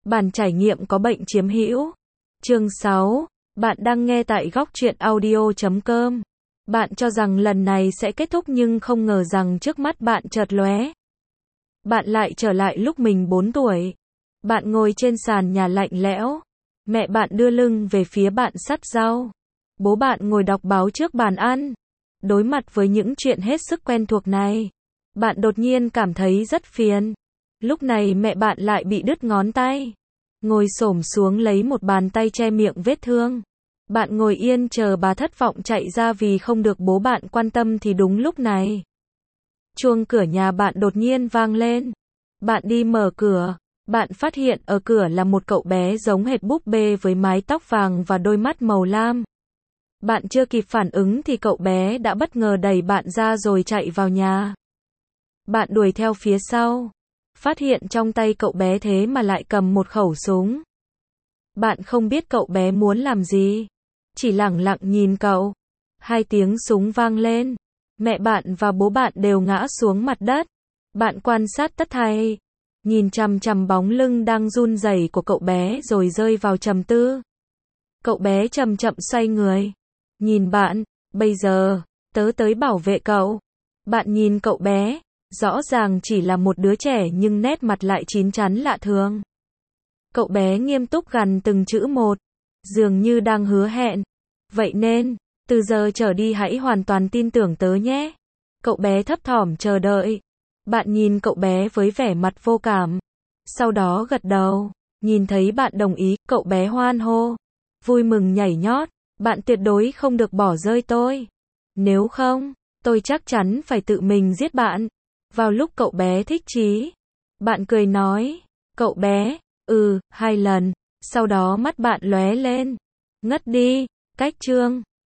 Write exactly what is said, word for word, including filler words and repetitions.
Bản trải nghiệm có bệnh chiếm hữu. Chương sáu. Bạn đang nghe tại góc truyện audio chấm com. Bạn cho rằng lần này sẽ kết thúc nhưng không ngờ rằng trước mắt bạn chợt lóe. Bạn lại trở lại lúc mình bốn tuổi. Bạn ngồi trên sàn nhà lạnh lẽo. Mẹ bạn đưa lưng về phía bạn sắt rau. Bố bạn ngồi đọc báo trước bàn ăn. Đối mặt với những chuyện hết sức quen thuộc này, bạn đột nhiên cảm thấy rất phiền. Lúc này mẹ bạn lại bị đứt ngón tay. Ngồi xổm xuống lấy một bàn tay che miệng vết thương. Bạn ngồi yên chờ bà thất vọng chạy ra vì không được bố bạn quan tâm thì đúng lúc này, chuông cửa nhà bạn đột nhiên vang lên. Bạn đi mở cửa. Bạn phát hiện ở cửa là một cậu bé giống hệt búp bê với mái tóc vàng và đôi mắt màu lam. Bạn chưa kịp phản ứng thì cậu bé đã bất ngờ đẩy bạn ra rồi chạy vào nhà. Bạn đuổi theo phía sau. Phát hiện trong tay cậu bé thế mà lại cầm một khẩu súng. Bạn không biết cậu bé muốn làm gì. Chỉ lẳng lặng nhìn cậu. Hai tiếng súng vang lên. Mẹ bạn và bố bạn đều ngã xuống mặt đất. Bạn quan sát tất thảy. Nhìn chằm chằm bóng lưng đang run rẩy của cậu bé rồi rơi vào trầm tư. Cậu bé chậm chậm xoay người. Nhìn bạn. Bây giờ, tớ tới bảo vệ cậu. Bạn nhìn cậu bé. Rõ ràng chỉ là một đứa trẻ nhưng nét mặt lại chín chắn lạ thường. Cậu bé nghiêm túc gằn từng chữ một. Dường như đang hứa hẹn. Vậy nên, từ giờ trở đi hãy hoàn toàn tin tưởng tớ nhé. Cậu bé thấp thỏm chờ đợi. Bạn nhìn cậu bé với vẻ mặt vô cảm. Sau đó gật đầu. Nhìn thấy bạn đồng ý, cậu bé hoan hô. Vui mừng nhảy nhót. Bạn tuyệt đối không được bỏ rơi tôi. Nếu không, tôi chắc chắn phải tự mình giết bạn. Vào lúc cậu bé thích chí, bạn cười nói. Cậu bé, ừ, hai lần. Sau đó mắt bạn lóe lên. Ngất đi. Cách chương.